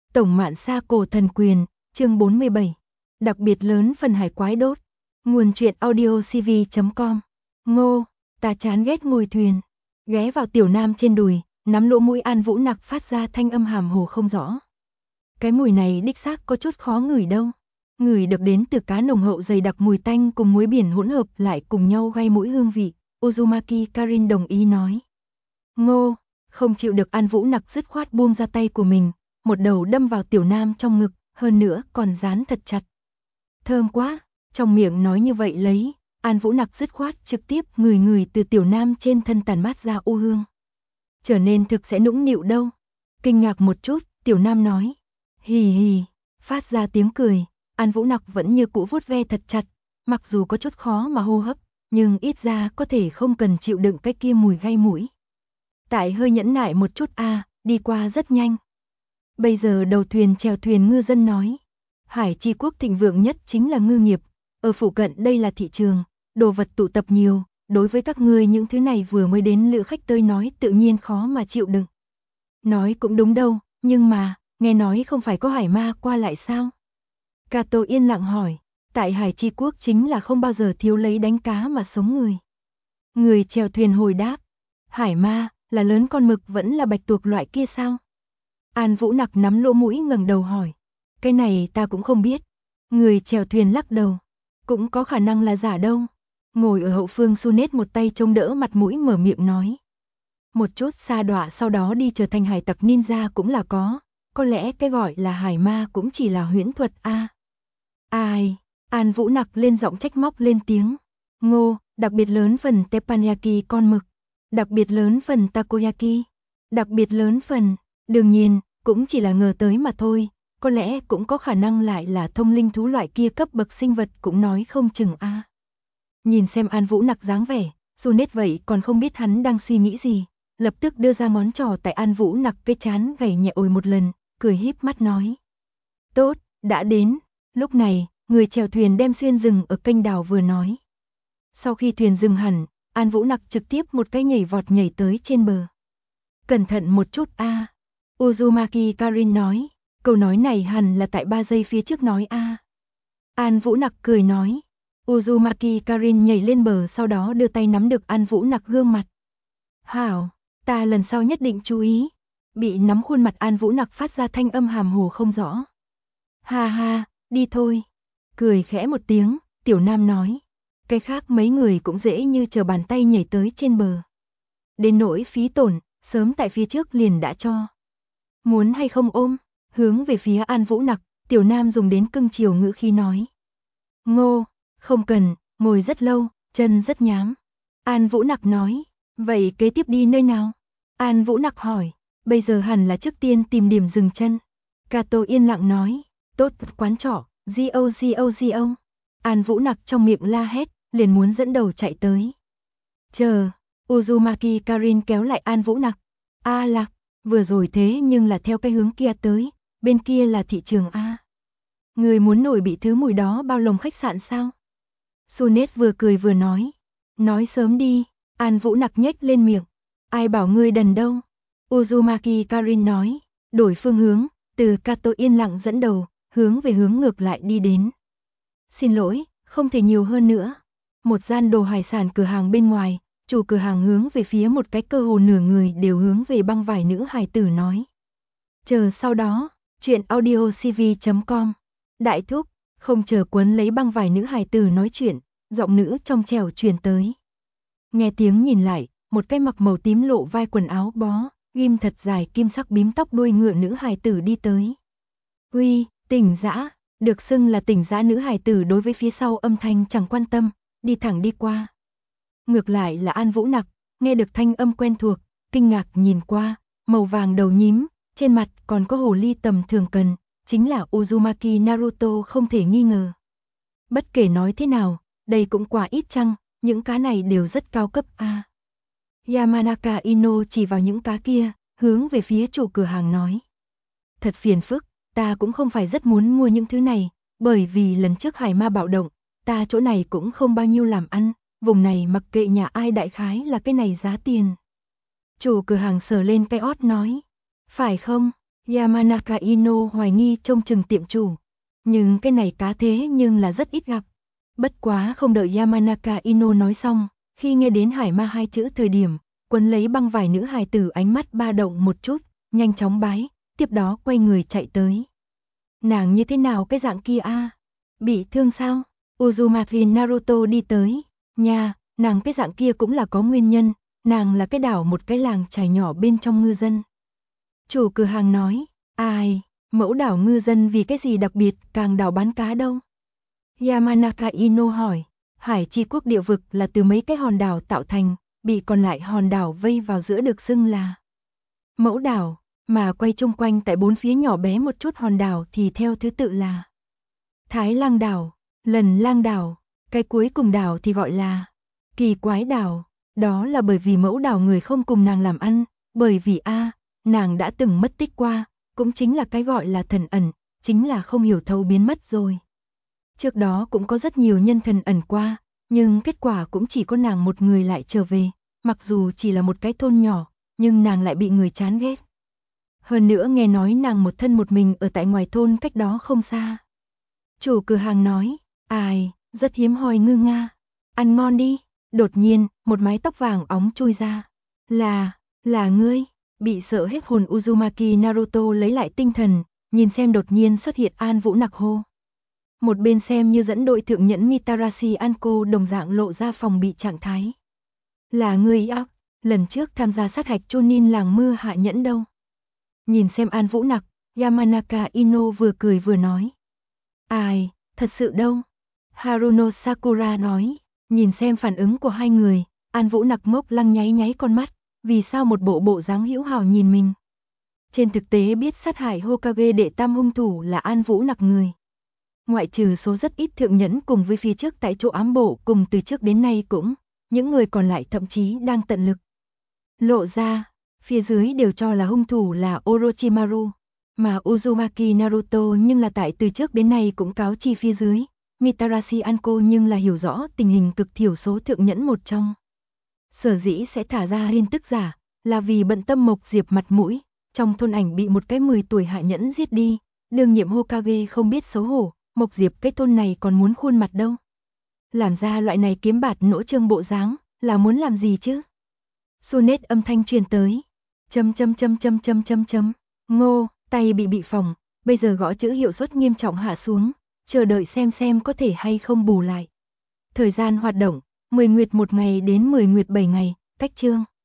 Tổng Mạn Sa Cổ Thần Quyền, chương 47. Đặc biệt lớn phần hải quái đốt. Nguồn truyện audiocv.com. Ngô, ta chán ghét ngồi thuyền. Ghé vào Tiểu Nam trên đùi, nắm lỗ mũi An Vũ Nặc phát ra thanh âm hàm hồ không rõ. Cái mùi này đích xác có chút khó ngửi đâu. Ngửi được đến từ cá nồng hậu dày đặc mùi tanh cùng muối biển hỗn hợp lại cùng nhau gây mũi hương vị. Uzumaki Karin đồng ý nói. Ngô, không chịu được An Vũ Nặc dứt khoát buông ra tay của mình, một đầu đâm vào Tiểu Nam trong ngực, hơn nữa còn dán thật chặt. Thơm quá, trong miệng nói như vậy lấy, An Vũ Nặc dứt khoát trực tiếp ngửi từ Tiểu Nam trên thân tản mát ra u hương. Trở nên thực sẽ nũng nịu đâu. Kinh ngạc một chút, Tiểu Nam nói. Hì hì, phát ra tiếng cười, An Vũ Nặc vẫn như cũ vuốt ve thật chặt, mặc dù có chút khó mà hô hấp, nhưng ít ra có thể không cần chịu đựng cái kia mùi gây mũi. Tại hơi nhẫn nại một chút đi qua rất nhanh. Bây giờ đầu thuyền chèo thuyền ngư dân nói, Hải Chi Quốc thịnh vượng nhất chính là ngư nghiệp, ở phụ cận đây là thị trường, đồ vật tụ tập nhiều, đối với các ngươi những thứ này vừa mới đến lữ khách tới nói tự nhiên khó mà chịu đựng. Nói cũng đúng đâu, nhưng mà, nghe nói không phải có hải ma qua lại sao? Kato yên lặng hỏi, tại Hải Chi Quốc chính là không bao giờ thiếu lấy đánh cá mà sống người. Người chèo thuyền hồi đáp, hải ma, là lớn con mực vẫn là bạch tuộc loại kia sao? An Vũ Nặc nắm lỗ mũi ngẩng đầu hỏi, cái này ta cũng không biết. Người chèo thuyền lắc đầu, cũng có khả năng là giả đâu. Ngồi ở hậu phương Sunet một tay chống đỡ mặt mũi mở miệng nói. Một chút sa đọa sau đó đi trở thành hải tặc ninja cũng là có lẽ cái gọi là hải ma cũng chỉ là huyễn thuật Ai, An Vũ Nặc lên giọng trách móc lên tiếng. Ngô, đặc biệt lớn phần teppanyaki con mực, đặc biệt lớn phần takoyaki, đặc biệt lớn phần, đương nhiên, cũng chỉ là ngờ tới mà thôi, có lẽ cũng có khả năng lại là thông linh thú loại kia cấp bậc sinh vật cũng nói không chừng Nhìn xem An Vũ Nặc dáng vẻ, Sunet vậy còn không biết hắn đang suy nghĩ gì, lập tức đưa ra ngón trỏ tại An Vũ Nặc cái chán gảy nhẹ ồi một lần, cười híp mắt nói. Tốt, đã đến, lúc này, người chèo thuyền đem xuyên rừng ở kênh đào vừa nói. Sau khi thuyền dừng hẳn, An Vũ Nặc trực tiếp một cái nhảy vọt nhảy tới trên bờ. Cẩn thận một chút Uzumaki Karin nói, câu nói này hẳn là tại 3 giây phía trước nói An Vũ Nặc cười nói. Uzumaki Karin nhảy lên bờ sau đó đưa tay nắm được An Vũ Nặc gương mặt. Hảo, ta lần sau nhất định chú ý. Bị nắm khuôn mặt An Vũ Nặc phát ra thanh âm hàm hồ không rõ. Ha ha, đi thôi. Cười khẽ một tiếng, Tiểu Nam nói. Cái khác mấy người cũng dễ như trở bàn tay nhảy tới trên bờ. Đến nỗi phí tổn, sớm tại phía trước liền đã cho. Muốn hay không ôm, hướng về phía An Vũ Nặc, Tiểu Nam dùng đến cưng chiều ngữ khi nói. Ngô, không cần, ngồi rất lâu, chân rất nhám. An Vũ Nặc nói, vậy kế tiếp đi nơi nào? An Vũ Nặc hỏi, bây giờ hẳn là trước tiên tìm điểm dừng chân. Kato yên lặng nói, tốt, quán trọ, Go. An Vũ Nặc trong miệng la hét, liền muốn dẫn đầu chạy tới. Chờ, Uzumaki Karin kéo lại An Vũ Nặc. Lạc, vừa rồi thế nhưng là theo cái hướng kia tới, bên kia là thị trường Người muốn nổi bị thứ mùi đó bao lồng khách sạn sao? Sunet vừa cười vừa nói sớm đi, An Vũ Nặc nhếch lên miệng, ai bảo ngươi đần đâu? Uzumaki Karin nói, đổi phương hướng, từ Kato yên lặng dẫn đầu, hướng về hướng ngược lại đi đến. Xin lỗi, không thể nhiều hơn nữa. Một gian đồ hải sản cửa hàng bên ngoài, chủ cửa hàng hướng về phía một cái cơ hồ nửa người đều hướng về băng vải nữ hài tử nói. Chờ sau đó, chuyện audiocv.com. Đại thúc, không chờ quấn lấy băng vải nữ hài tử nói chuyện, giọng nữ trong trẻo truyền tới. Nghe tiếng nhìn lại, một cái mặc màu tím lộ vai quần áo bó, ghim thật dài kim sắc bím tóc đuôi ngựa nữ hài tử đi tới. Uy, Tỉnh Dã, được xưng là Tỉnh Dã nữ hài tử đối với phía sau âm thanh chẳng quan tâm, đi thẳng đi qua. Ngược lại là An Vũ Nặc, nghe được thanh âm quen thuộc, kinh ngạc nhìn qua, màu vàng đầu nhím, trên mặt còn có hồ ly tầm thường cần, chính là Uzumaki Naruto không thể nghi ngờ. Bất kể nói thế nào, đây cũng quả ít chăng, những cá này đều rất cao cấp Yamanaka Ino chỉ vào những cá kia, hướng về phía chủ cửa hàng nói. Thật phiền phức, ta cũng không phải rất muốn mua những thứ này, bởi vì lần trước hải ma bạo động, ta chỗ này cũng không bao nhiêu làm ăn, vùng này mặc kệ nhà ai đại khái là cái này giá tiền. Chủ cửa hàng sờ lên cái ót nói, phải không, Yamanaka Ino hoài nghi trông chừng tiệm chủ. Nhưng cái này cá thế nhưng là rất ít gặp. Bất quá không đợi Yamanaka Ino nói xong, khi nghe đến hải ma hai chữ thời điểm, quấn lấy băng vải nữ hài tử ánh mắt ba động một chút, nhanh chóng bái, tiếp đó quay người chạy tới. Nàng như thế nào cái dạng kia a? Bị thương sao? Uzumaki Naruto đi tới. Nha, nàng cái dạng kia cũng là có nguyên nhân, nàng là cái đảo một cái làng chài nhỏ bên trong ngư dân. Chủ cửa hàng nói, ai, mẫu đảo ngư dân vì cái gì đặc biệt càng đảo bán cá đâu? Yamanaka Ino hỏi, Hải Chi quốc địa vực là từ mấy cái hòn đảo tạo thành, bị còn lại hòn đảo vây vào giữa được xưng là mẫu đảo, mà quay chung quanh tại bốn phía nhỏ bé một chút hòn đảo thì theo thứ tự là Thái Lang đảo, Lần Lang đảo, cái cuối cùng đảo thì gọi là Kỳ Quái đảo, đó là bởi vì mẫu đảo người không cùng nàng làm ăn, bởi vì nàng đã từng mất tích qua, cũng chính là cái gọi là thần ẩn, chính là không hiểu thấu biến mất rồi. Trước đó cũng có rất nhiều nhân thần ẩn qua, nhưng kết quả cũng chỉ có nàng một người lại trở về, mặc dù chỉ là một cái thôn nhỏ, nhưng nàng lại bị người chán ghét. Hơn nữa nghe nói nàng một thân một mình ở tại ngoài thôn cách đó không xa. Chủ cửa hàng nói, ai, rất hiếm hoi ngư nga, ăn ngon đi. Đột nhiên, một mái tóc vàng óng chui ra. Là ngươi, bị sợ hết hồn Uzumaki Naruto lấy lại tinh thần, nhìn xem đột nhiên xuất hiện An Vũ Nặc hô. Một bên xem như dẫn đội thượng nhẫn Mitarashi Anko đồng dạng lộ ra phòng bị trạng thái. Là ngươi ác, lần trước tham gia sát hạch Chunin làng mưa hạ nhẫn đâu. Nhìn xem An Vũ Nặc, Yamanaka Ino vừa cười vừa nói. Ai, thật sự đâu. Haruno Sakura nói, nhìn xem phản ứng của hai người, An Vũ Nặc ngốc lăng nháy nháy con mắt, vì sao một bộ dáng hữu hảo nhìn mình. Trên thực tế biết sát hại Hokage đệ tam hung thủ là An Vũ Nặc người. Ngoại trừ số rất ít thượng nhẫn cùng với phía trước tại chỗ ám bộ cùng từ trước đến nay cũng, những người còn lại thậm chí đang tận lực lộ ra, phía dưới đều cho là hung thủ là Orochimaru, mà Uzumaki Naruto nhưng là tại từ trước đến nay cũng cáo chi phía dưới, Mitarashi Anko nhưng là hiểu rõ tình hình cực thiểu số thượng nhẫn một trong. Sở dĩ sẽ thả ra tin tức giả, là vì bận tâm Mộc Diệp mặt mũi, trong thôn ảnh bị một cái 10 tuổi hạ nhẫn giết đi, đương nhiệm Hokage không biết xấu hổ, Mộc Diệp cái thôn này còn muốn khuôn mặt đâu. Làm ra loại này kiếm bạt nỗ trương bộ dáng, là muốn làm gì chứ? Sunet âm thanh truyền tới. Ngô, tay bị phỏng, bây giờ gõ chữ hiệu suất nghiêm trọng hạ xuống, chờ đợi xem có thể hay không bù lại. Thời gian hoạt động, 10 nguyệt 1 ngày đến 10 nguyệt 7 ngày, cách chương.